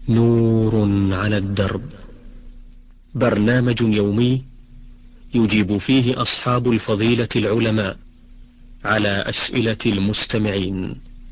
نور على الدرب، برنامج يومي يجيب فيه أصحاب الفضيلة العلماء على أسئلة المستمعين.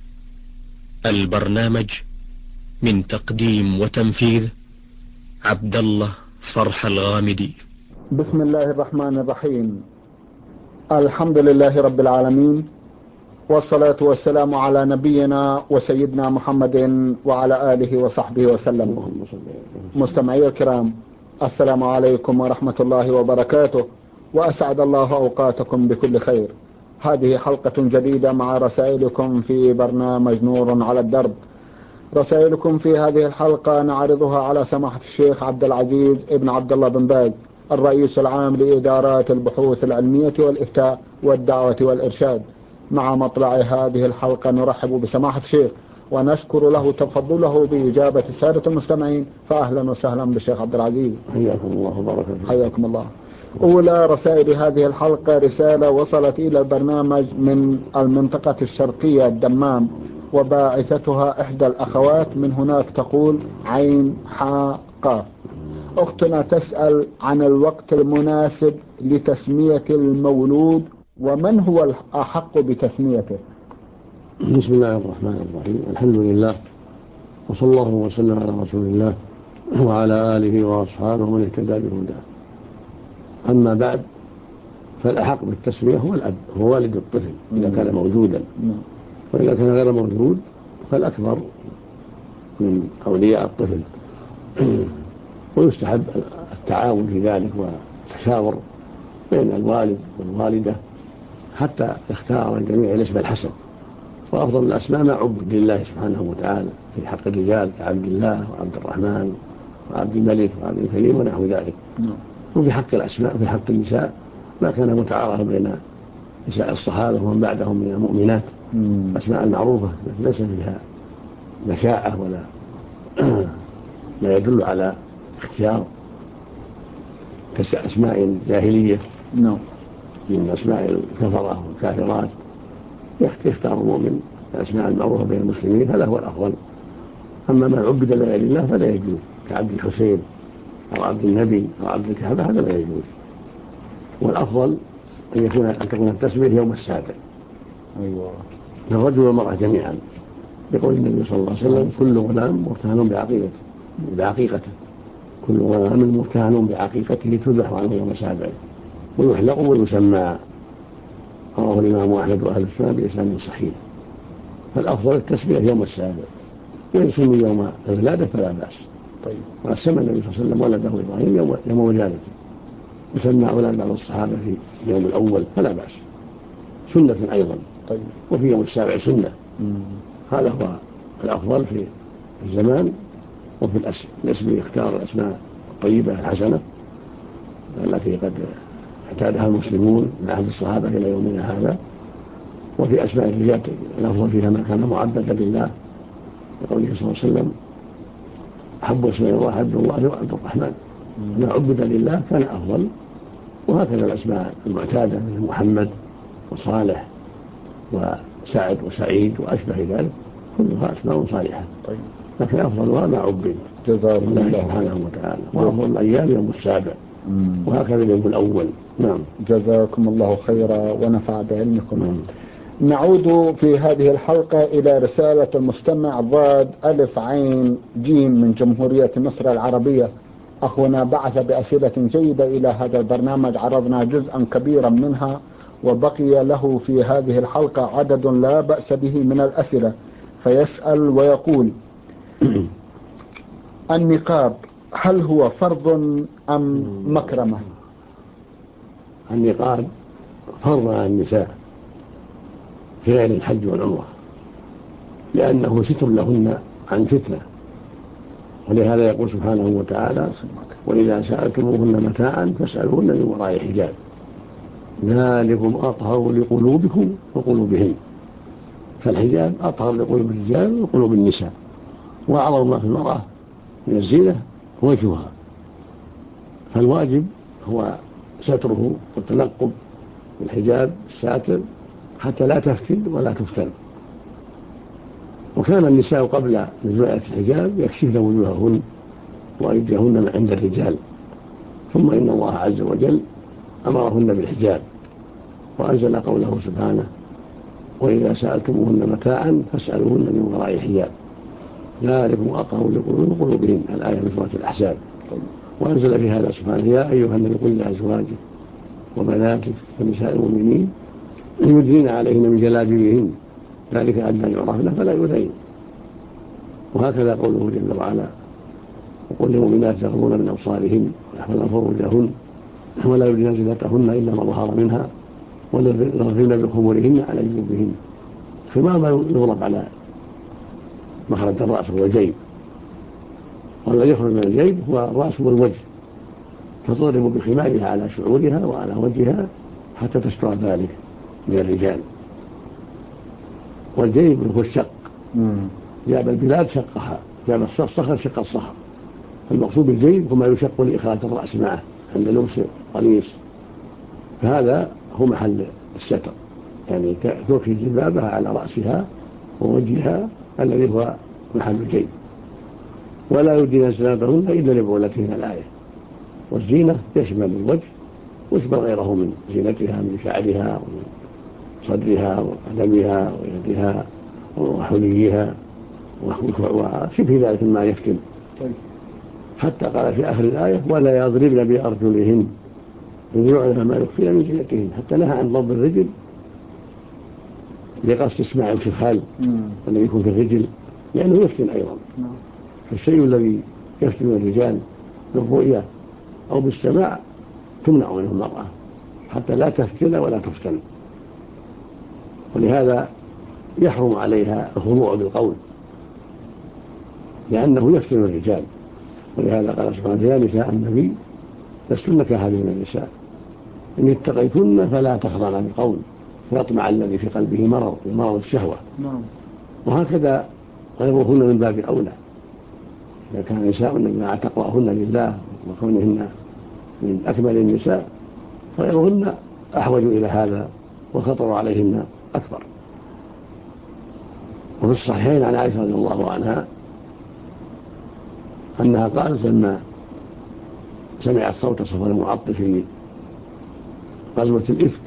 البرنامج من تقديم وتنفيذ عبد الله فرح الغامدي. بسم الله الرحمن الرحيم. الحمد لله رب العالمين، والصلاة والسلام على نبينا وسيدنا محمد وعلى آله وصحبه وسلم. مستمعي الكرام، السلام عليكم ورحمة الله وبركاته، وأسعد الله أوقاتكم بكل خير. هذه حلقة جديدة مع رسائلكم في برنامج نور على الدرب. رسائلكم في هذه الحلقة نعرضها على سماحة الشيخ عبد العزيز ابن عبد الله بن باز، الرئيس العام لإدارات البحوث العلمية والإفتاء والدعوة والإرشاد. مع مطلع هذه الحلقة نرحب بسماحة الشيخ ونشكر له تفضله بإجابة السادة المستمعين، فأهلا وسهلا بالشيخ عبد العزيز. حياكم الله وبارك فيكم. حياكم الله. أولى رسائل هذه الحلقة رسالة وصلت إلى البرنامج من المنطقة الشرقية الدمام، وباعثتها إحدى الأخوات من هناك، تقول عين حاء قاف. أختنا تسأل عن الوقت المناسب لتسمية المولود، ومن هو الأحق بتسميته؟ بسم الله الرحمن الرحيم. الحمد لله، وصلى الله وسلم على رسول الله وعلى آله وأصحابه من اهتدى بهداه. أما بعد، فالأحق بالتسمية هو الأب، هو والد الطفل إذا كان موجودا، وإذا كان غير موجود فالأكبر من أولياء الطفل. ويستحب التعاون في ذلك والتشاور بين الوالد والوالدة حتى يختار الجميع الاسم الحسن. وأفضل الأسماء ما عبد لله سبحانه وتعالى في حق الرجال كعبد الله وعبد الرحمن وعبد الملك وعبد الكريم ونحو ذلك. وفي حق الأسماء في حق النساء ما كان متعارف بين نساء الصحابة ومن بعدهم من المؤمنات، أسماء المعروفة ليس فيها مشاعة ولا ما يدل على اختيار أسماء جاهلية من أسماء الكفرة والكافرات. يختار المؤمن الأسماء المعروفة بين المسلمين، هذا هو الأفضل. أما ما عبد لغير الله فلا يجوز، كعبد الحسين أو عبد النبي أو عبد الكعبة، هذا لا يجوز. والأفضل أن تكون التسمية يوم السابع، للرجل والمرأة جميعا، يقول النبي صلى الله عليه وسلم: كل غلام مرتهن بعقيقته، كل غلام مرتهن بعقيقته تذبح عنه يوم السابع ويحلق ويسمى. رواه الإمام أحمد وأهل السنة بإسناد صحيح. فالأفضل التسمية يوم السابع، وإن سمي يوم الولادة فلا بأس. وسمى النبي صلى الله عليه وسلم ولده إبراهيم يوم ولادته، وسمى أولاد بعض الصحابة في يوم الأول، فلا بأس، سنة أيضا. وفي يوم السابع سنة. هذا هو الأفضل في الزمان. وفي الاسم يختار الأسماء الطيبة الحسنة التي قد اعتادها المسلمون من عهد الصحابة إلى يومنا هذا. وفي أسماء الرجال الأفضل فيها ما كان معبدا لله، يقول صلى الله عليه وسلم: أحب اسماء الله عبد الله وعبد الرحمن. ما عبد لله كان أفضل. وهكذا الأسماء المعتادة من محمد وصالح وسعد وسعيد وأشبه ذلك، كلها أسماء صالحة. لكن أفضلها ما عبد الله سبحانه وتعالى. وأفضل الأيام يوم السابع، وهكذا اليوم الأول. نعم. جزاكم الله خيرا ونفع بعلمكم. نعود في هذه الحلقة إلى رسالة المستمع ضاد ألف عين جيم من جمهورية مصر العربية. أخونا بعث بأسئلة جيدة إلى هذا البرنامج، عرضنا جزءا كبيرا منها، وبقي له في هذه الحلقة عدد لا بأس به من الأسئلة. فيسأل ويقول: النقاب هل هو فرض أم مكرمة؟ النقاب فرض على النساء في غير الحج والعمرة، لأنه ستر لهن عن فتنة. ولهذا يقول سبحانه وتعالى: وإذا سألتموهن متاعا فاسألوهن من وراء حجاب ذلكم أطهر لقلوبكم وقلوبهن. فالحجاب أطهر لقلوب الرجال وقلوب النساء. وأعظم ما في المرأة من الزينة وجهها، فالواجب هو ستره والتنقب بالحجاب الساتر حتى لا تفتن ولا تفتن. وكان النساء قبل نزول آية الحجاب يكشفن وجوههن وأيديهن من عند الرجال، ثم إن الله عز وجل أمرهن بالحجاب وأنزل قوله سبحانه: وإذا سألتموهن متاعا فاسألوهن من وراء حجاب ذلكم أطهر لقلوبهن، الآية من سورة الأحزاب. وأنزل في هذا سبحانه: يا أيها النبي قل لأزواجك وبناتك ونساء المؤمنين يدنين عليهن من جلابيبهن ذلك أدنى يعرفن فلا يؤذين. وهكذا قوله جل وعلا: وقل للمؤمنات يغضضن من أبصارهن ويحفظن فروجهن ولا يبدين زينتهن إلا ما ظهر منها وليضربن بخمورهن على جيوبهن. خمار ما يضرب على مخرج الرأس والجيب، والذي يخرج من الجيب هو الرأس والوجه، تضرب بخمارها على شعورها وعلى وجهها حتى تستر ذلك من الرجال. والجيب هو الشق، جاب البلاد شقها، جاب الصخر شق الصخر. المقصود بالجيب هو ما يشق لإخراج الرأس معه عند لبس قميص، فهذا هو محل الستر، يعني ترخي جلبابها على رأسها ووجهها الذي هو محل الجيب. ولا يبدين زينتهن إلا لبعولتهن، الآية. والزينة يشمل الوجه ويشمل غيره من زينتها من شعرها ومن صدرها وقدمها ويدها وحليها وشبه ذلك ما يفتن. حتى قال في آخر الآية: ولا يضربن بأرجلهن يضرعن ما يخفين من زينتهن، حتى نهى عن ضرب الرجل لقصد اسماع الخخال الذي يكون في الرجل، لأنه يفتن أيضا. فالشيء الذي يفتن الرجال بالرؤية أو بالسماع تمنع منه المرأة حتى لا تفتن ولا تفتن. ولهذا يحرم عليها الخضوع بالقول لأنه يفتن الرجال. ولهذا قال سبحانه: يا نساء النبي لستن كأحد من النساء إن اتقيتن فلا تخضعن بالقول فيطمع الذي في قلبه مرض الشهوة. وهكذا غيرهن من باب أولى. إذا كان نساء مع تقواهن لله وكونهن من أكمل النساء فغيرهن أحوج إلى هذا وخطر عليهن أكبر. وفي الصحيحين عن عائشة رضي الله عنها أنها قالت لما سمعت صوت صفوان المعطل في غزوة الإفك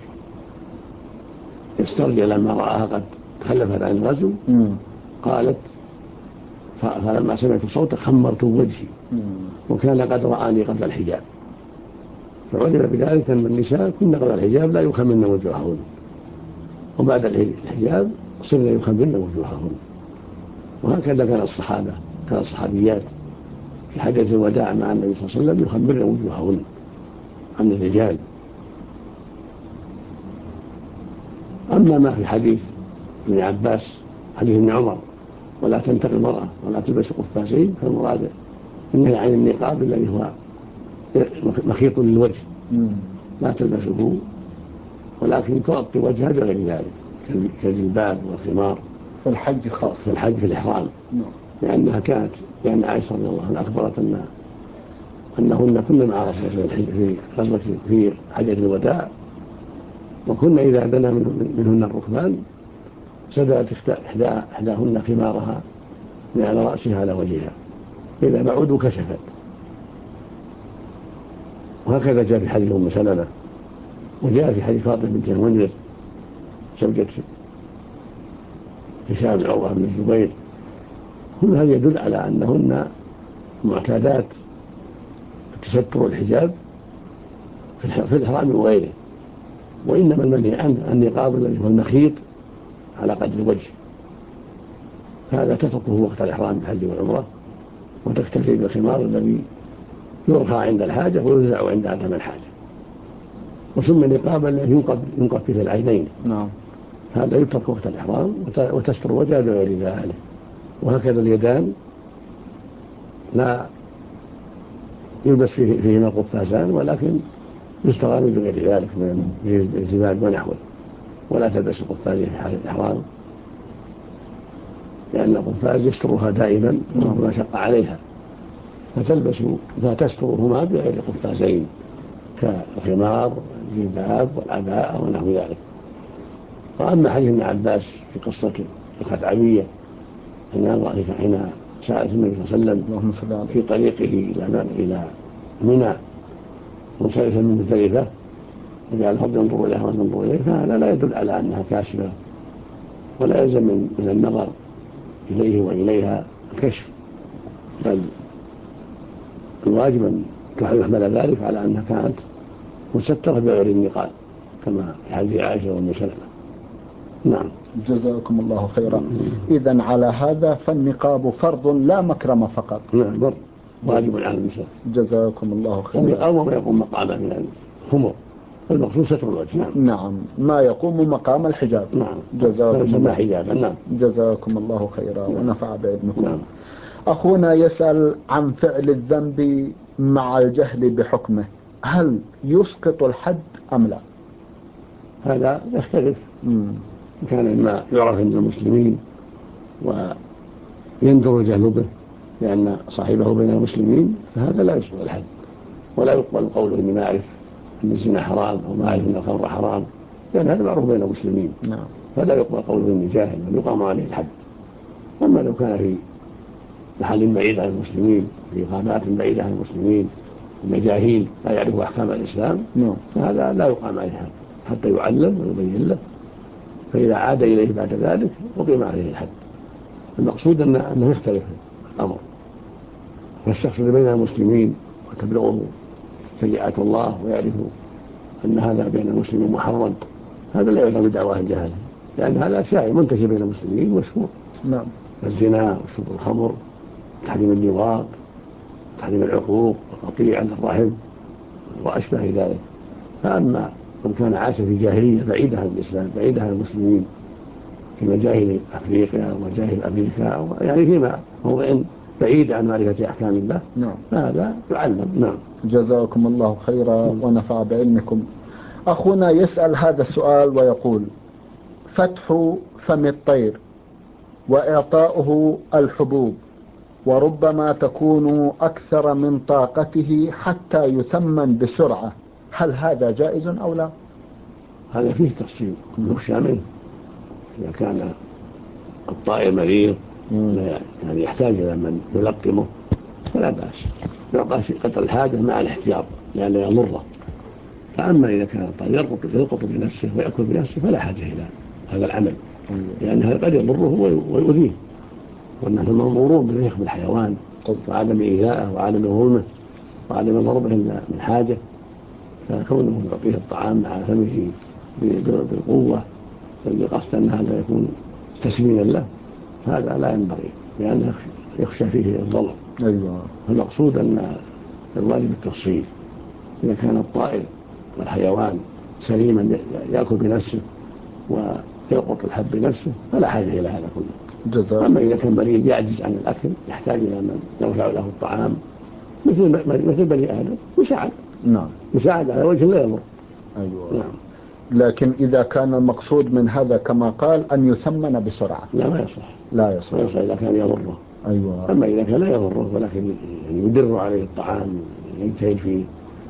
يسترجع لما رآها قد تخلفت عن الغزو، قالت: فلما سمعت صوته خمرت وجهي وكان قد رآني قبل الحجاب. فعلم بذلك أن النساء كن قبل الحجاب لا يخمرن وجوههن، وبعد الحجاب صرن يخمرن وجوههن. وهكذا كان الصحابة، كان الصحابيات في حجة الوداع مع النبي صلى الله عليه وسلم يخمرن وجوههن عن الرجال. أما ما في حديث ابن عباس، حديث ابن عمر: ولا تنتقي المرأة ولا تلبس قفازين، فالمراد إنه عن النقاب الذي هو مخيط للوجه لا تلبسه، ولكن تغطي وجهها بغير ذلك كالجلباب والخمار في الحج خاص، في الحج في الإحرام. لأنها كانت، لأن عائشة رضي الله عنها أخبرت أنهن كن مع رسول الله في غزوة في حجة الوداع، وكنا إذا دنا منهن الركبان سدلت إحداهن خمارها من على رأسها على وجهها، إذا بعدوا كشفت. وهكذا جاء في حديث أم سلمة، وجاء في حديث فاطمة بنت المنذر زوجة هشام بن عروة بن الزبير. كل هذا يدل على أنهن معتادات التستر والحجاب في الإحرام وغيره. وإنما المنهي عن النقاب الذي هو المخيط على قدر الوجه، هذا تتركه وقت الإحرام بالحج والعمرة، وتكتفي بالخمار الذي يرخى عند الحاجة وينزع عند عدم الحاجة. وسمي نقابا ينقب في العينين. هذا يترك وقت الإحرام وتستر وجهه بغير ذلك. وهكذا اليدان لا يلبس فيهما قفازان، ولكن يستغل بغير ذلك من الزباب ونحوه. ولا تلبس القفاز في حال الإحرام، لأن القفاز يسترها دائما وما شق عليها، فتسترهما بغير قفازين كالخمار والجلباب والعباءة ونحو ذلك. وأما حديث ابن عباس في قصة الخثعمية حين سألت النبي صلى الله عليه وسلم في طريقه إلى منى منصرفا من مزدلفة وجعل الأرض ينظر إليها وننظر إليه، فهذا لا يدل على أنها كاشفة، ولا يلزم من النظر إليه وإليها الكشف، بل الواجب أن يحمل ذلك على أنها كانت مسترة بغير النقاب كما في حديث عائشة وأم سلمة. نعم. جزاكم الله خيرا. إذن على هذا فالنقاب فرض لا مكرم فقط. نعم، فرض واجب على النساء. جزاكم الله خيرا. والنقاب وما يقوم مقامه من الخمر، المقصود ستر الوجه. نعم. نعم، ما يقوم مقام الحجاب. نعم. جزاكم الله حجابا. نعم. جزاكم الله خيرا. نعم. ونفع بعلمكم. نعم. أخونا يسأل عن فعل الذنب مع الجهل بحكمه، هل يسقط الحد أم لا؟ هذا يختلف. كان ما يعرف عند المسلمين ويندر الجهل به لأن صاحبه بين المسلمين، فهذا لا يسقط الحد، ولا يقبل قوله إني ما أعرف أن الزنا حرام أو ما أعرف أن الخمر حرام، لأن هذا معروف بين المسلمين. نعم. فلا يقبل قوله إني جاهل بل يقام عليه الحد. أما لو كان في محل بعيد عن المسلمين، في غابات بعيدة عن المسلمين، مجاهيل لا يعرف أحكام الإسلام، فهذا لا يقام عليه الحد حتى يعلم ويبين له، فإذا عاد إليه بعد ذلك أقيم عليه الحد. المقصود أنه يختلف الأمر، فالشخص اللي بين المسلمين وتبلغه شريعة الله ويعرف أن هذا بين المسلمين محرم، هذا لا يعتبر بدعوى الجهل، لأن هذا شائع منتشر بين المسلمين مشهور. نعم. الزنا وشرب الخمر، تحريم اللواط، تحريم العقوق وقطيع الرحم وأشبه ذلك. فأما من كان عاش في جاهلية بعيدة عن الإسلام بعيدة عن المسلمين في مجاهل أفريقيا ومجاهل أمريكا، يعني فيما موضع بعيد عن معرفة أحكام الله، فهذا يعلم. نعم. جزاكم الله خيرا ونفع بعلمكم. أخونا يسأل هذا السؤال ويقول: فتح فم الطير وإعطاؤه الحبوب وربما تكون أكثر من طاقته حتى يثمن بسرعة، هل هذا جائز أو لا؟ هذا فيه تفصيل يخشى منه. إذا كان الطائر مريض يعني يحتاج إلى من يلقمه فلا بأس، يعطى قدر الحاجة مع الاحتياط لأنه يضره. فأما إذا كان الطائر يلقط بنفسه ويأكل بنفسه فلا حاجة إلى هذا العمل، لأن هذا قد يضره ويؤذيه، وأنه مأمورون بالرفق بالحيوان وعدم إيذائه وعدم ظلمه وعدم ضربه من حاجة. فكونه يعطيه الطعام مع فمه بالقوة بقصد أن هذا يكون تسمينا له، هذا لا ينبغي، لأنه يخشى فيه الضرر. أيوة. المقصود أن الواجب التفصيل. إذا كان الطائر والحيوان سليما يأكل بنفسه ويلقط الحب بنفسه فلا حاجة إلى هذا كله. أما إذا كان مريض يعجز عن الأكل يحتاج إلى من يرفع له الطعام مثل بني آدم يساعد. نعم. يساعد على وجه لا يضر. أيوة. نعم. لكن إذا كان المقصود من هذا كما قال أن يثمن بسرعة لا ما يصح. لا يصح إذا كان يضره. أيوة. أما إذا كان لا يضره ولكن يدر عليه الطعام يجتهد فيه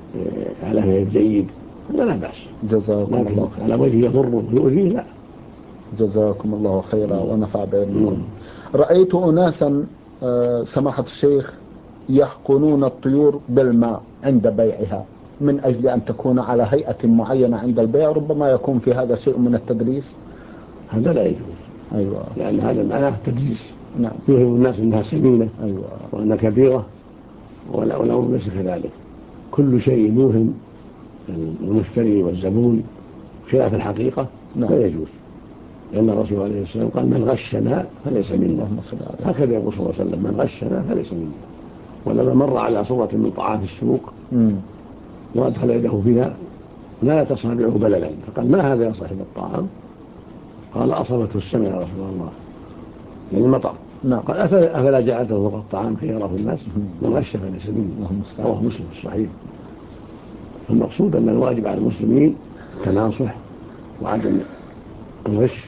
على فيه الجيد لا بأس. جزاكم الله خيرا. على وجه يضره ويؤذيه لا. جزاكم الله خيرا ونفع بعلمكم. رأيت أناسا سماحة الشيخ يحقنون الطيور بالماء عند بيعها من أجل أن تكون على هيئة معينة عند البيع، ربما يكون في هذا شيء من التدريس. هذا لا يجوز. أيوة. لأن هذا معناه التدريس. نعم. يوهم الناس أنها سمينة. أيوة. وأنها كبيرة والأمر ليس كذلك. كل شيء يوهم المشتري والزبون خلاف الحقيقة لا يجوز، لأن الرسول عليه السلام قال: من غشنا فليس منا. هكذا يقول صلى الله عليه وسلم: من غشنا فليس منا. ولما مر على صورة من طعام في السوق وأدخل يده فيها نالت أصابعه بللا، فقال: ما هذا يا صاحب الطعام؟ قال: أصابته السمع يا رسول الله، يعني المطر. قال: أفلا جعلته فوق الطعام كي يراه الناس؟ من غش فليس منا. رواه مسلم الصحيح. المقصود أن الواجب على المسلمين التناصح وعدم الغش،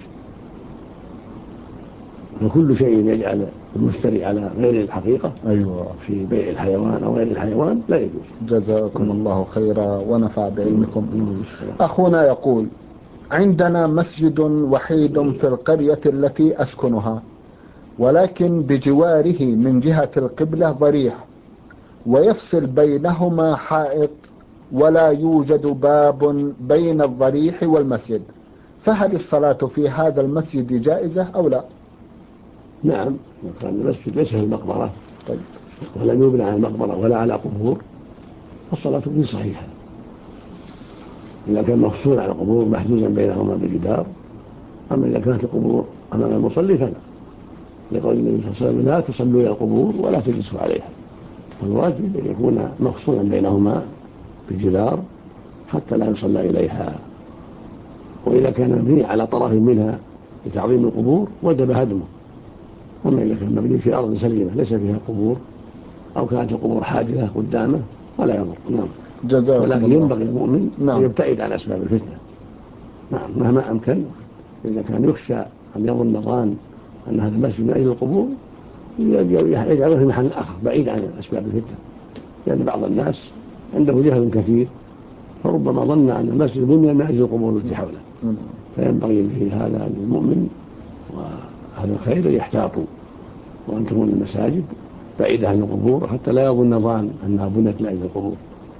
وكل شيء يجعل المشتري على غير الحقيقة. أيوة. في بيع الحيوان أو غير الحيوان لا يجوز. جزاكم الله خيرا ونفع بعلمكم. أخونا يقول: عندنا مسجد وحيد في القرية التي أسكنها، ولكن بجواره من جهة القبلة ضريح ويفصل بينهما حائط ولا يوجد باب بين الضريح والمسجد، فهل الصلاة في هذا المسجد جائزة أو لا؟ نعم، كان المسجد ليس في المقبرة ولم يبنى على المقبرة ولا على قبور فالصلاة فيه صحيحة. إذا كان مفصول على القبور محجوزا بينهما بجدار. أما إذا كانت القبور أمام المصلي فلا، لقول النبي صلى الله عليه وسلم لا تصلوا إلى القبور ولا تجلسوا عليها. فالواجب أن يكون مفصولا بينهما بجدار حتى لا يصلى إليها. وإذا كان مبني على طرف منها لتعظيم القبور وجب هدمه. أما إذا كان مبني في أرض سليمة ليس فيها قبور أو كانت القبور حاجرة قدامه فلا يضر. نعم. ولكن ينبغي المؤمن أن يبتعد عن أسباب الفتنة. نعم، مهما أمكن. إذا كان يخشى أن يظن ظان أن هذا المسجد من أجل القبور يجعله في محل آخر بعيد عن أسباب الفتنة، لأن بعض الناس عنده جهل كثير فربما ظن أن المسجد بني من أجل القبور التي حوله. فينبغي في هذا للمؤمن وأهل الخير يحتاطوا وأن تكون المساجد بعيدة عن القبور حتى لا يظن ظان أنها بنيت لأجل القبور.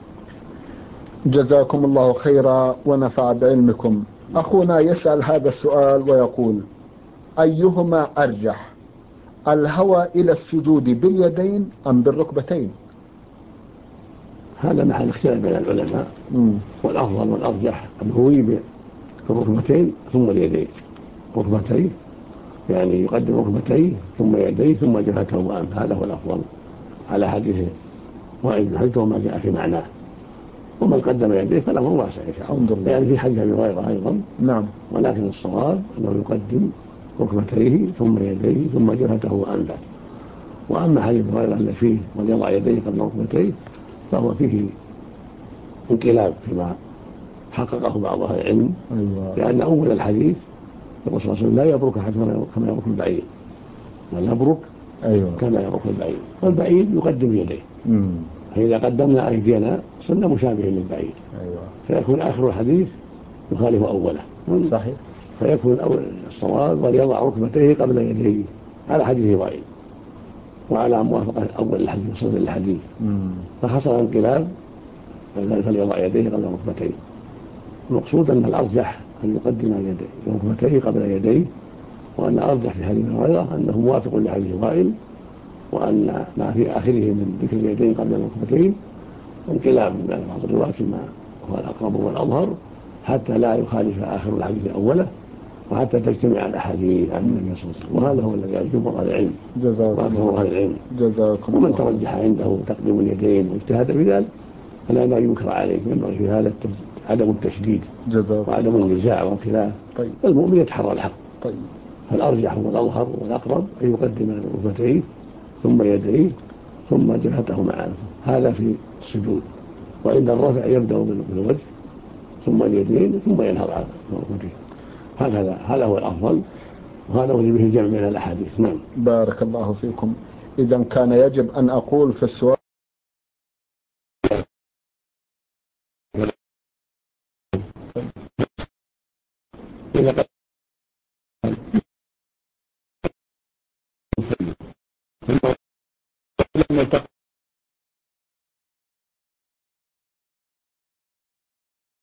جزاكم الله خيرا ونفع بعلمكم. أخونا يسأل هذا السؤال ويقول: أيهما أرجح، الهوى إلى السجود باليدين أم بالركبتين؟ هذا محل اختلاف بين العلماء. والأفضل والأرجح الهوي بالركبتين ثم اليدين. ركبتيه يعني يقدم ركبتيه ثم يديه ثم جبهته وأنفه، هذا هو الأفضل على حديث وائل بن حجر وما جاء في معناه. ومن قدم يديه فالأمر واسع إن شاء الله، يعني في حديث أبي هريرة أيضا. نعم. ولكن الصواب أنه يقدم ركبتيه ثم يديه ثم جبهته وأنفه. وأما حديث أبي هريرة الذي فيه وليضع يديه قبل ركبتيه فهو فيه انقلاب فيما حققه بعض أهل العلم. لأن أول الحديث يقول صلى الله عليه وسلم لا يبرك أحد كما يبرك البعير، ولا يبرك كما يبرك البعير. والبعير يقدم يديه. فإذا قدمنا أيدينا صرنا مشابه للبعير. فيكون آخر الحديث يخالف أوله. صحيح. فيكون الصواب وليضع ركبتيه قبل يديه على حديث وائل وعلى موافقة أول الحديث وصدر الحديث. فحصل انقلاب فليضع يديه قبل ركبتيه. المقصود أن الأرجح أن يقدم ركبتيه قبل يديه، وأن أرجح في حديث هريرة أنه موافق لحديث وائل، وأن ما في آخره من ذكر اليدين قبل الركبتين انقلاب من بعض الرواة ما هو الأقرب والأظهر حتى لا يخالف آخر الحديث أوله وحتى تجتمع الأحاديث عن النبي صلى الله عليه وسلم. وهذا هو الذي جمهور أهل العلم وأكثر أهل العلم. ومن ترجح عنده تقديم اليدين واجتهد في ذلك فلا ما ينكر عليه. ينبغي في هذا عدم التشديد وعدم النزاع والخلاف. المؤمن يتحرى الحق. فالأرجح والأظهر والأقرب أن يقدم ركبتيه ثم يديه ثم جبهته مع أنفه، هذا في السجود. وعند الرفع يبدأ بالوجه ثم اليدين ثم ينهض على ركبتيه. هذا هو الأفضل، وهذا هو الذي به الجمع بين الأحاديث. نعم. بارك الله فيكم. إذا كان يجب أن أقول في السؤال